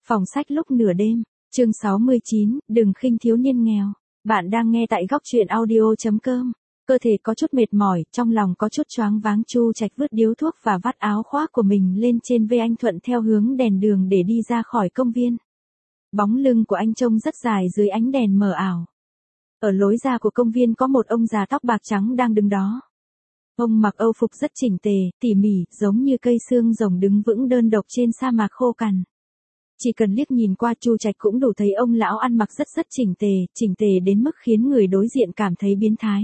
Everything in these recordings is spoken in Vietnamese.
Phòng sách lúc nửa đêm, chương 69, đừng khinh thiếu niên nghèo. Bạn đang nghe tại góc truyện audio.com. Cơ thể có chút mệt mỏi, trong lòng có chút choáng váng, Chu Trạch vứt điếu thuốc và vắt áo khoác của mình lên trên vai anh, thuận theo hướng đèn đường để đi ra khỏi công viên. Bóng lưng của anh trông rất dài dưới ánh đèn mờ ảo. Ở lối ra của công viên có một ông già tóc bạc trắng đang đứng đó. Ông mặc âu phục rất chỉnh tề, tỉ mỉ, giống như cây xương rồng đứng vững đơn độc trên sa mạc khô cằn. Chỉ cần liếc nhìn qua Chu Trạch cũng đủ thấy ông lão ăn mặc rất chỉnh tề đến mức khiến người đối diện cảm thấy biến thái.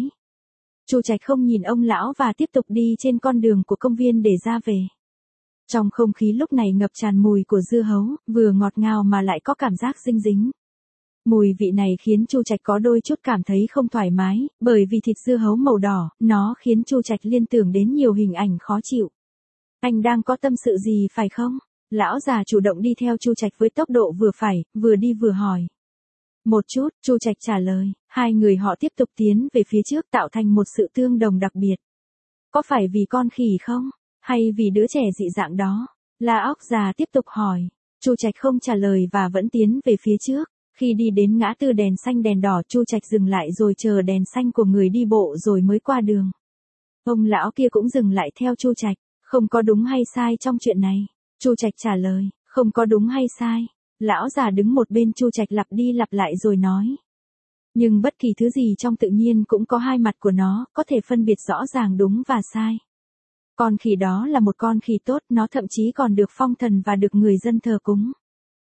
Chu Trạch không nhìn ông lão và tiếp tục đi trên con đường của công viên để ra về. Trong không khí lúc này ngập tràn mùi của dưa hấu, vừa ngọt ngào mà lại có cảm giác dinh dính. Mùi vị này khiến Chu Trạch có đôi chút cảm thấy không thoải mái, bởi vì thịt dưa hấu màu đỏ, nó khiến Chu Trạch liên tưởng đến nhiều hình ảnh khó chịu. Anh đang có tâm sự gì phải không? Lão già chủ động đi theo Chu Trạch với tốc độ vừa phải, vừa đi vừa hỏi. Một chút, Chu Trạch trả lời, hai người họ tiếp tục tiến về phía trước tạo thành một sự tương đồng đặc biệt. Có phải vì con khỉ không? Hay vì đứa trẻ dị dạng đó? La óc già tiếp tục hỏi. Chu Trạch không trả lời và vẫn tiến về phía trước. Khi đi đến ngã tư đèn xanh đèn đỏ, Chu Trạch dừng lại rồi chờ đèn xanh của người đi bộ rồi mới qua đường. Ông lão kia cũng dừng lại theo Chu Trạch, không có đúng hay sai trong chuyện này. Chu Trạch trả lời, không có đúng hay sai. Lão già đứng một bên Chu Trạch lặp đi lặp lại rồi nói. Nhưng bất kỳ thứ gì trong tự nhiên cũng có hai mặt của nó, có thể phân biệt rõ ràng đúng và sai. Con khỉ đó là một con khỉ tốt, nó thậm chí còn được phong thần và được người dân thờ cúng.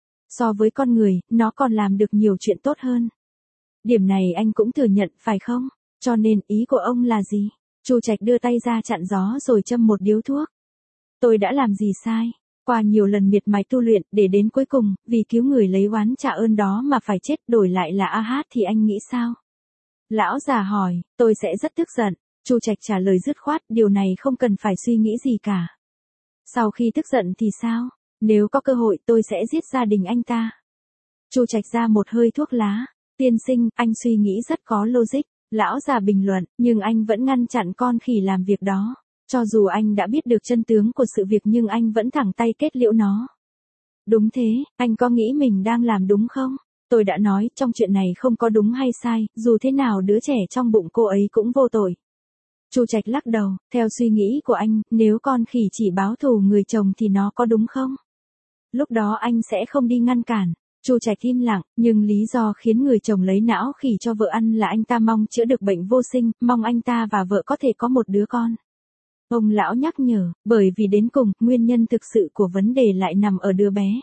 So với con người, nó còn làm được nhiều chuyện tốt hơn. Điểm này anh cũng thừa nhận, phải không? Cho nên ý của ông là gì? Chu Trạch đưa tay ra chặn gió rồi châm một điếu thuốc. Tôi đã làm gì sai? Qua nhiều lần miệt mài tu luyện, để đến cuối cùng, vì cứu người lấy oán trả ơn đó mà phải chết, đổi lại là A Hát thì anh nghĩ sao? Lão già hỏi, tôi sẽ rất tức giận. Chu Trạch trả lời dứt khoát, điều này không cần phải suy nghĩ gì cả. Sau khi tức giận thì sao? Nếu có cơ hội tôi sẽ giết gia đình anh ta. Chu Trạch ra một hơi thuốc lá. Tiên sinh, anh suy nghĩ rất có logic. Lão già bình luận, nhưng anh vẫn ngăn chặn con khỉ làm việc đó. Cho dù anh đã biết được chân tướng của sự việc nhưng anh vẫn thẳng tay kết liễu nó. Đúng thế, anh có nghĩ mình đang làm đúng không? Tôi đã nói, trong chuyện này không có đúng hay sai, dù thế nào đứa trẻ trong bụng cô ấy cũng vô tội. Chu Trạch lắc đầu, theo suy nghĩ của anh, nếu con khỉ chỉ báo thù người chồng thì nó có đúng không? Lúc đó anh sẽ không đi ngăn cản. Chu Trạch im lặng, nhưng lý do khiến người chồng lấy não khỉ cho vợ ăn là anh ta mong chữa được bệnh vô sinh, mong anh ta và vợ có thể có một đứa con. Ông lão nhắc nhở, bởi vì đến cùng, nguyên nhân thực sự của vấn đề lại nằm ở đứa bé.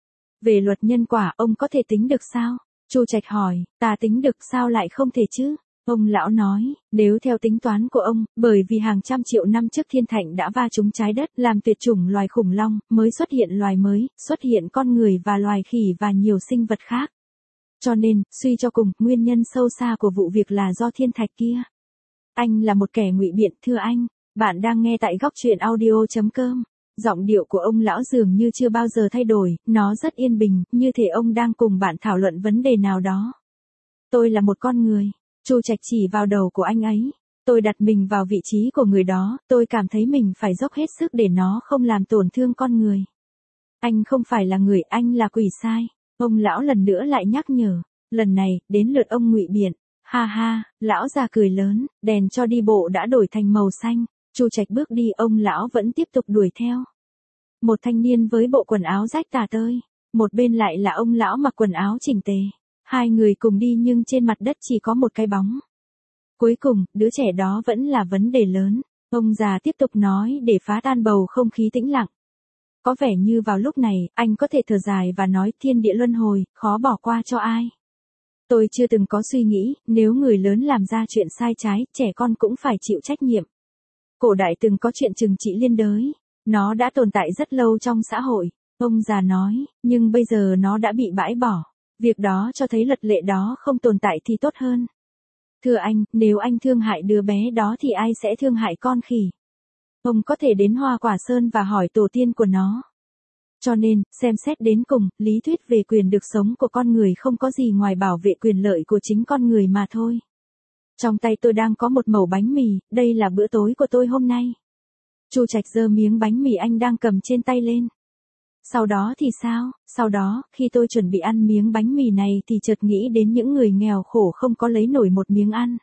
Về luật nhân quả, ông có thể tính được sao? Chu Trạch hỏi, ta tính được sao lại không thể chứ? Ông lão nói, nếu theo tính toán của ông, bởi vì hàng trăm triệu năm trước thiên thạch đã va trúng trái đất, làm tuyệt chủng loài khủng long, mới xuất hiện loài mới, xuất hiện con người và loài khỉ và nhiều sinh vật khác. Cho nên, suy cho cùng, nguyên nhân sâu xa của vụ việc là do thiên thạch kia. Anh là một kẻ ngụy biện, thưa anh. Bạn đang nghe tại góc truyện audio.com. Giọng điệu của ông lão dường như chưa bao giờ thay đổi, nó rất yên bình, như thể ông đang cùng bạn thảo luận vấn đề nào đó. Tôi là một con người. Chu Trạch chỉ vào đầu của anh ấy. Tôi đặt mình vào vị trí của người đó, tôi cảm thấy mình phải dốc hết sức để nó không làm tổn thương con người. Anh không phải là người, anh là quỷ sai. Ông lão lần nữa lại nhắc nhở. Lần này, đến lượt ông ngụy biện. Ha ha, lão già cười lớn, đèn cho đi bộ đã đổi thành màu xanh. Chu Trạch bước đi, ông lão vẫn tiếp tục đuổi theo. Một thanh niên với bộ quần áo rách tả tơi, một bên lại là ông lão mặc quần áo chỉnh tề. Hai người cùng đi nhưng trên mặt đất chỉ có một cái bóng. Cuối cùng, đứa trẻ đó vẫn là vấn đề lớn. Ông già tiếp tục nói để phá tan bầu không khí tĩnh lặng. Có vẻ như vào lúc này, anh có thể thở dài và nói thiên địa luân hồi, khó bỏ qua cho ai. Tôi chưa từng có suy nghĩ, nếu người lớn làm ra chuyện sai trái, trẻ con cũng phải chịu trách nhiệm. Cổ đại từng có chuyện trừng trị liên đới. Nó đã tồn tại rất lâu trong xã hội. Ông già nói, nhưng bây giờ nó đã bị bãi bỏ. Việc đó cho thấy luật lệ đó không tồn tại thì tốt hơn. Thưa anh, nếu anh thương hại đứa bé đó thì ai sẽ thương hại con khỉ? Ông có thể đến Hoa Quả Sơn và hỏi tổ tiên của nó. Cho nên, xem xét đến cùng, lý thuyết về quyền được sống của con người không có gì ngoài bảo vệ quyền lợi của chính con người mà thôi. Trong tay tôi đang có một mẩu bánh mì, đây là bữa tối của tôi hôm nay. Chu Trạch giơ miếng bánh mì anh đang cầm trên tay lên. Sau đó thì sao? Sau đó, khi tôi chuẩn bị ăn miếng bánh mì này thì chợt nghĩ đến những người nghèo khổ không có lấy nổi một miếng ăn.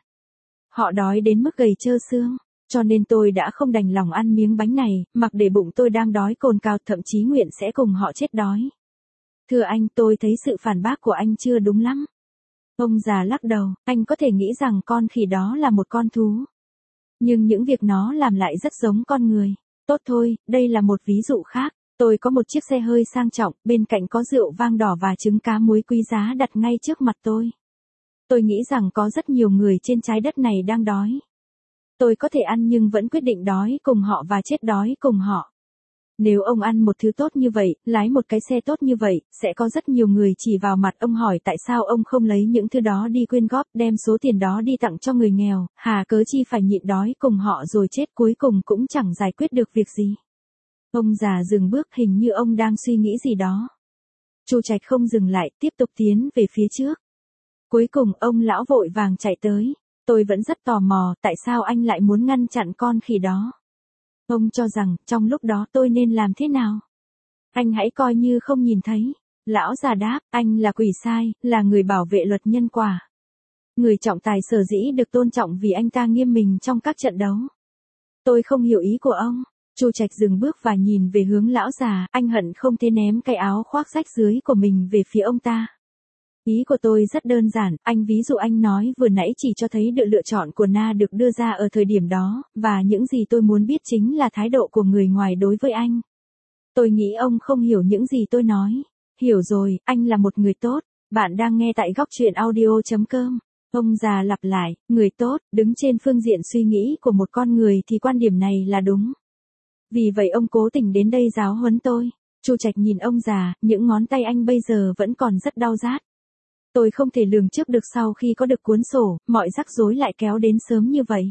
Họ đói đến mức gầy trơ xương. Cho nên tôi đã không đành lòng ăn miếng bánh này, mặc để bụng tôi đang đói cồn cào, thậm chí nguyện sẽ cùng họ chết đói. Thưa anh, tôi thấy sự phản bác của anh chưa đúng lắm. Ông già lắc đầu, anh có thể nghĩ rằng con khỉ đó là một con thú. Nhưng những việc nó làm lại rất giống con người. Tốt thôi, đây là một ví dụ khác. Tôi có một chiếc xe hơi sang trọng, bên cạnh có rượu vang đỏ và trứng cá muối quý giá đặt ngay trước mặt tôi. Tôi nghĩ rằng có rất nhiều người trên trái đất này đang đói. Tôi có thể ăn nhưng vẫn quyết định đói cùng họ và chết đói cùng họ. Nếu ông ăn một thứ tốt như vậy, lái một cái xe tốt như vậy, sẽ có rất nhiều người chỉ vào mặt ông hỏi tại sao ông không lấy những thứ đó đi quyên góp, đem số tiền đó đi tặng cho người nghèo, hà cớ chi phải nhịn đói cùng họ rồi chết cuối cùng cũng chẳng giải quyết được việc gì. Ông già dừng bước, hình như ông đang suy nghĩ gì đó. Chu Trạch không dừng lại, tiếp tục tiến về phía trước. Cuối cùng ông lão vội vàng chạy tới. Tôi vẫn rất tò mò, tại sao anh lại muốn ngăn chặn con khỉ đó? Ông cho rằng, trong lúc đó tôi nên làm thế nào? Anh hãy coi như không nhìn thấy. Lão già đáp, anh là quỷ sai, là người bảo vệ luật nhân quả. Người trọng tài sở dĩ được tôn trọng vì anh ta nghiêm mình trong các trận đấu. Tôi không hiểu ý của ông. Chu Trạch dừng bước và nhìn về hướng lão già, anh hận không thể ném cái áo khoác rách rưới của mình về phía ông ta. Ý của tôi rất đơn giản, anh ví dụ anh nói vừa nãy chỉ cho thấy được lựa chọn của Na được đưa ra ở thời điểm đó, và những gì tôi muốn biết chính là thái độ của người ngoài đối với anh. Tôi nghĩ ông không hiểu những gì tôi nói. Hiểu rồi, anh là một người tốt. Bạn đang nghe tại góc truyện audio.com. Ông già lặp lại, người tốt, đứng trên phương diện suy nghĩ của một con người thì quan điểm này là đúng. Vì vậy ông cố tình đến đây giáo huấn tôi. Chu Trạch nhìn ông già, những ngón tay anh bây giờ vẫn còn rất đau rát. Tôi không thể lường trước được sau khi có được cuốn sổ, mọi rắc rối lại kéo đến sớm như vậy.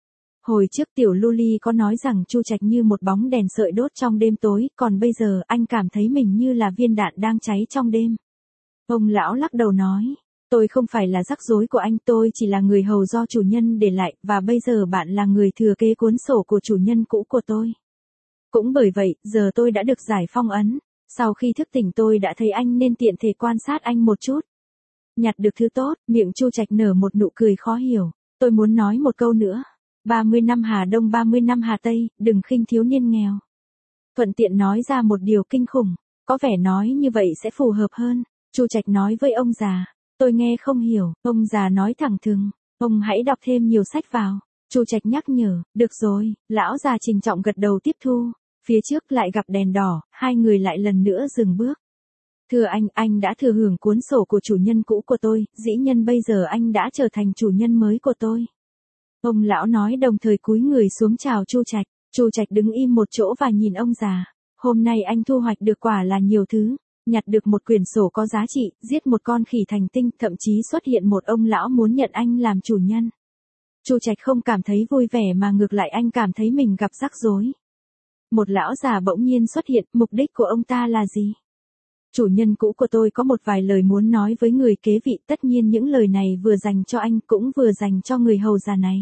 Hồi trước tiểu Luli có nói rằng Chu Trạch như một bóng đèn sợi đốt trong đêm tối, còn bây giờ anh cảm thấy mình như là viên đạn đang cháy trong đêm. Ông lão lắc đầu nói, tôi không phải là rắc rối của anh, tôi chỉ là người hầu do chủ nhân để lại, và bây giờ bạn là người thừa kế cuốn sổ của chủ nhân cũ của tôi. Cũng bởi vậy, giờ tôi đã được giải phong ấn. Sau khi thức tỉnh tôi đã thấy anh nên tiện thể quan sát anh một chút. Nhặt được thứ tốt, miệng Chu Trạch nở một nụ cười khó hiểu. Tôi muốn nói một câu nữa. 30 năm Hà Đông 30 năm Hà Tây, đừng khinh thiếu niên nghèo. Thuận tiện nói ra một điều kinh khủng. Có vẻ nói như vậy sẽ phù hợp hơn. Chu Trạch nói với ông già. Tôi nghe không hiểu, ông già nói thẳng thừng. Ông hãy đọc thêm nhiều sách vào. Chu Trạch nhắc nhở, được rồi, lão già trình trọng gật đầu tiếp thu. Phía trước lại gặp đèn đỏ, hai người lại lần nữa dừng bước. Thưa anh đã thừa hưởng cuốn sổ của chủ nhân cũ của tôi, dĩ nhân bây giờ anh đã trở thành chủ nhân mới của tôi. Ông lão nói đồng thời cúi người xuống chào Chu Trạch. Chu Trạch đứng im một chỗ và nhìn ông già. Hôm nay anh thu hoạch được quả là nhiều thứ. Nhặt được một quyển sổ có giá trị, giết một con khỉ thành tinh, thậm chí xuất hiện một ông lão muốn nhận anh làm chủ nhân. Chu Trạch không cảm thấy vui vẻ mà ngược lại anh cảm thấy mình gặp rắc rối. Một lão già bỗng nhiên xuất hiện, mục đích của ông ta là gì? Chủ nhân cũ của tôi có một vài lời muốn nói với người kế vị, tất nhiên những lời này vừa dành cho anh cũng vừa dành cho người hầu già này.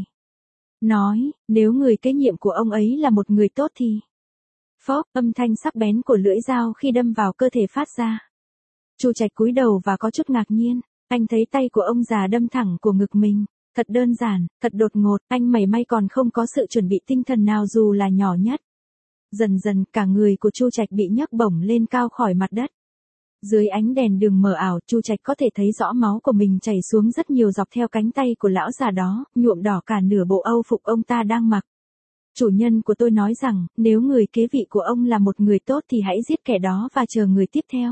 Nói, nếu người kế nhiệm của ông ấy là một người tốt thì... Phốc, âm thanh sắc bén của lưỡi dao khi đâm vào cơ thể phát ra. Chu Trạch cúi đầu và có chút ngạc nhiên, anh thấy tay của ông già đâm thẳng của ngực mình. Thật đơn giản, thật đột ngột, anh mảy may còn không có sự chuẩn bị tinh thần nào dù là nhỏ nhất. Dần dần, cả người của Chu Trạch bị nhấc bổng lên cao khỏi mặt đất. Dưới ánh đèn đường mờ ảo, Chu Trạch có thể thấy rõ máu của mình chảy xuống rất nhiều dọc theo cánh tay của lão già đó, nhuộm đỏ cả nửa bộ âu phục ông ta đang mặc. Chủ nhân của tôi nói rằng, nếu người kế vị của ông là một người tốt thì hãy giết kẻ đó và chờ người tiếp theo.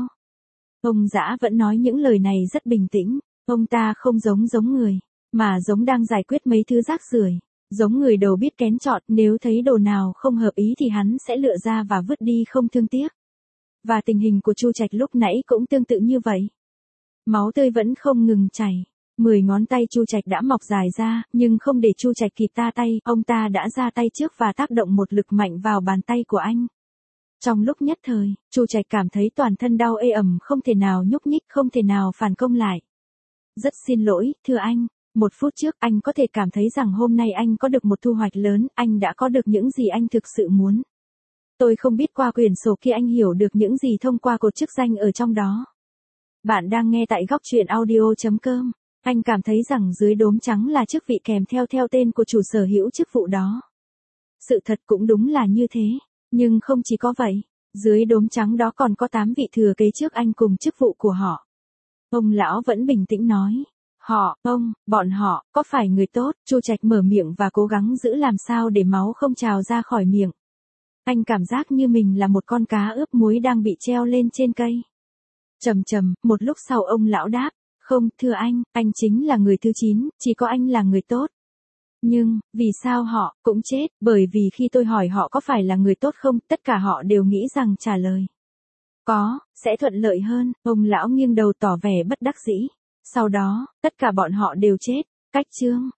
Ông dã vẫn nói những lời này rất bình tĩnh, ông ta không giống người, mà giống đang giải quyết mấy thứ rác rưởi. Giống người đầu biết kén chọn, nếu thấy đồ nào không hợp ý thì hắn sẽ lựa ra và vứt đi không thương tiếc. Và tình hình của Chu Trạch lúc nãy cũng tương tự như vậy. Máu tươi vẫn không ngừng chảy. 10 ngón tay Chu Trạch đã mọc dài ra, nhưng không để Chu Trạch kịp ta tay, ông ta đã ra tay trước và tác động một lực mạnh vào bàn tay của anh. Trong lúc nhất thời, Chu Trạch cảm thấy toàn thân đau ê ẩm, không thể nào nhúc nhích, không thể nào phản công lại. Rất xin lỗi, thưa anh. 1 phút trước anh có thể cảm thấy rằng hôm nay anh có được một thu hoạch lớn, anh đã có được những gì anh thực sự muốn. Tôi không biết qua quyển sổ kia anh hiểu được những gì thông qua cột chức danh ở trong đó. Bạn đang nghe tại góc truyện audio.com. Anh cảm thấy rằng dưới đốm trắng là chức vị kèm theo tên của chủ sở hữu chức vụ đó. Sự thật cũng đúng là như thế, nhưng không chỉ có vậy, dưới đốm trắng đó còn có 8 vị thừa kế trước anh cùng chức vụ của họ. Ông lão vẫn bình tĩnh nói. Bọn họ, có phải người tốt? Chu Trạch mở miệng và cố gắng giữ làm sao để máu không trào ra khỏi miệng. Anh cảm giác như mình là một con cá ướp muối đang bị treo lên trên cây. Một lúc sau ông lão đáp, không, thưa anh chính là người thứ 9, chỉ có anh là người tốt. Nhưng, vì sao họ cũng chết? Bởi vì khi tôi hỏi họ có phải là người tốt không, tất cả họ đều nghĩ rằng trả lời có, sẽ thuận lợi hơn. Ông lão nghiêng đầu tỏ vẻ bất đắc dĩ. Sau đó, tất cả bọn họ đều chết. Cách chương